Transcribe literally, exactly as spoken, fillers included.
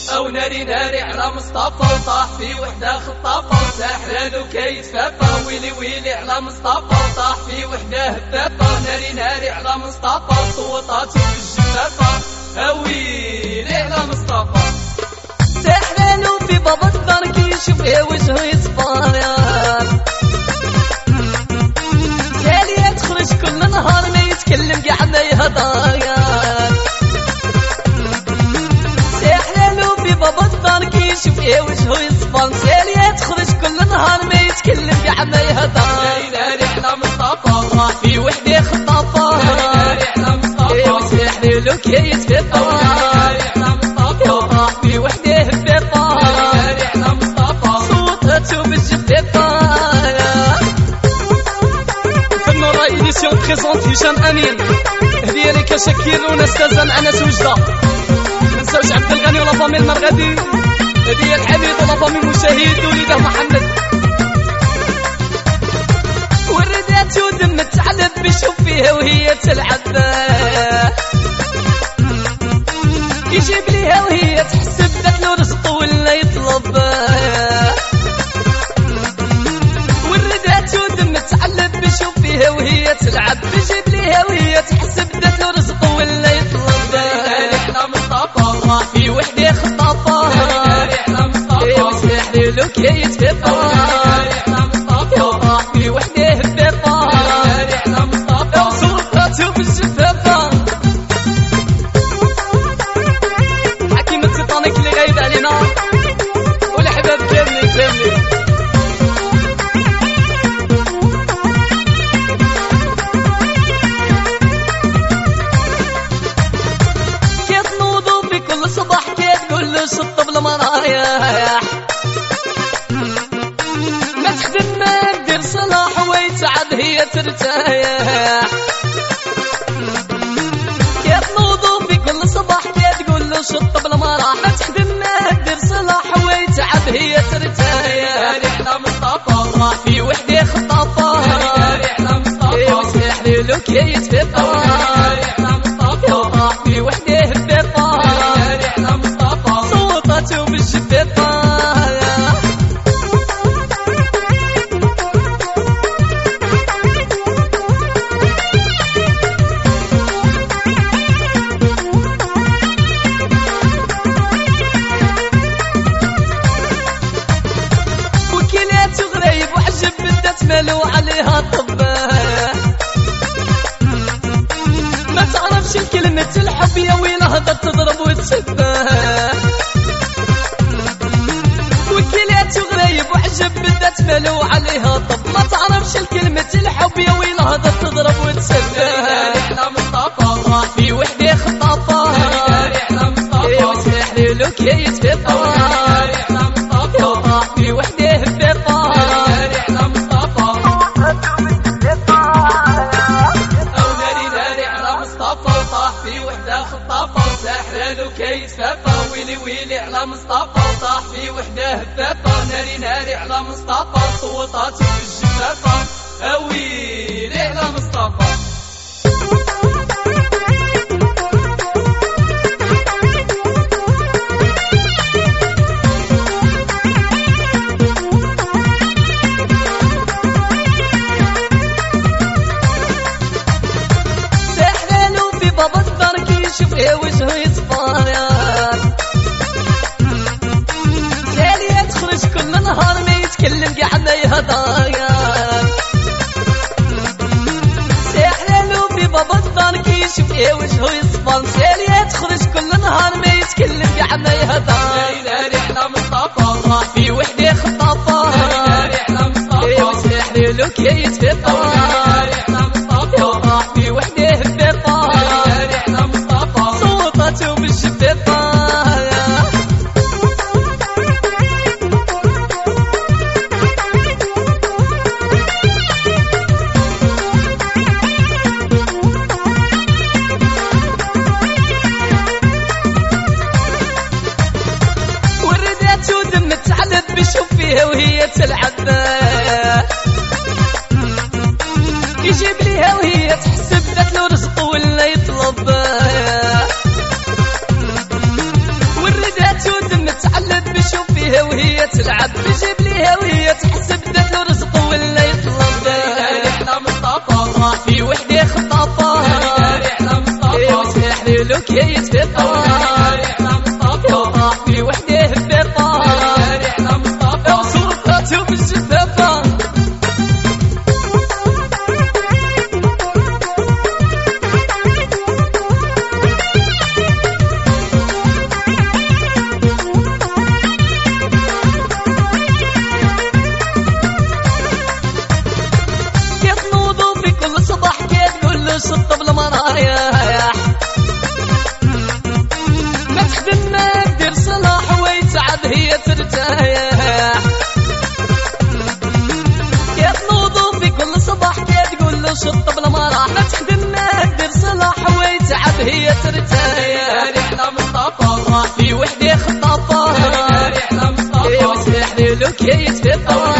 او ناري ناري على مصطفى وطاح في وحده خطافه وساحران وكيتفافى ويلي ويلي على مصطفى وطاح في وحده هفافه ناري ناري على مصطفى صوتاتو بالجفافه ويلي على مصطفى ساحران وفي بابا الدار كيشوف وجهه يصفر سالي تخرج كل نهار ما يتكلم كاع ما يهضر ساحران وفي بابا الدار كيشوف وجهه يصفر سالي تخرج كل نهار ما يتكلم كاع ما يهضر ناري ناري على مصطفى طاح في وحده خطافه ناري على مصطفى وساحران لو كيتفافى ناري على مصطفى طاح في وحده هفافه ناري على مصطفى صوتاتو بالجفافه إديسيون بريزونت هشام أمين هدية لك شكير ونستاذ أنس وجدة منساوش عبد الغني ولا فامي المرغدي هدية الحميد ولا فامي مشاهد وليده محمد وردات ودم تعلب بيشوف فيها وهي تلعب يجيب ليها وهي تحسب ذات له رزق ولا يطلب وردات ودم تعلب بيشوف فيها وهي تلعب بيجيب ليها وهي تحسب ذات له رزق ولا يطلب ناري على مصطفى في وحده خطافه ناري على مصطفى وساحر لو كيتفافى ناري على مصطفى في وحده هفافه ناري على مصطفى صوتاتو بالجفافه حكيم التيتانيك اللي غايب علينا والحباب كاملين كاملين صباح كتقول له شطب المرايح ما تخدم ما دير صلاح ويتعب هي ترتاح كتنوضو في كل صباح كتقول له شطب المرايح ما تخدم ما دير صلاح ويتعب هي ترتاح ناري على مصطفى في وحده خطافه ناري على مصطفى وساحر لو كيتفافى ناري على مصطفى في وحده هفافه ناري على مصطفى صوتاتو بالجفافه وكيلاتو غريب وعجب بدات مالو عليها طباه ما تعرفش الكلمة الحب يا ويلها هضر تضرب وتسباه وكيلاتو غريب وعجب بدات مالو عليها طب ما تعرفش الكلمة الحب يا ويلها هضر تضرب وتسباه ناري على مصطفى في وحده خطافه ناري على مصطفى وساحر لو كيتفافى ناري على مصطفى في وحده هفافه ناري على مصطفى او ناري ناري على مصطفى وطاح في وحده خطافه وساحران وكيتفافى ويلي ويلي على مصطفى وطاح في وحده هفافه ناري ناري على مصطفى صوتاتو بالجفافه ويلي على مصطفى بابا الدار كيشوف وجهه يصفر سالي تخرج كل نهار ما يتكلم كاع ما يهضر ساحران في بابا الدار كيشوف وجهه يصفر سالي تخرج كل نهار ما يتكلم كاع ما يهضر ناري ناري على مصطفى في وحده خطافه ناري على مصطفى وساحر لو كيتفافى ناري على مصطفى في وحده هفافه ناري على مصطفى صوتاتو بالجفافه بيشوف فيها وهي تلعب يجيب ليها وهي تحسب ذات له رزق ولا يطلب والردات ودم هي تلعب تجيب ليها وهي تحسب دات له رزق ولا يطلب ناري على مصطفى راح في وحدة خطافة ناري على مصطفى وسلاح له كي يتفطر ناري على مصطفى راح في وحدة هبطة ناري على مصطفى وصورته بالجفافة شطب المرايح ما تخدم ما دير صلاح ويتعب هي ترتاح كي تنوضو في كل صباح كي تقول له شطب المراح ما تخدم ما دير صلاح ويتعب هي ترتاح ناري على مصطفى راح في وحدة خطافة ناري على مصطفى وسلاح له كي يتفطر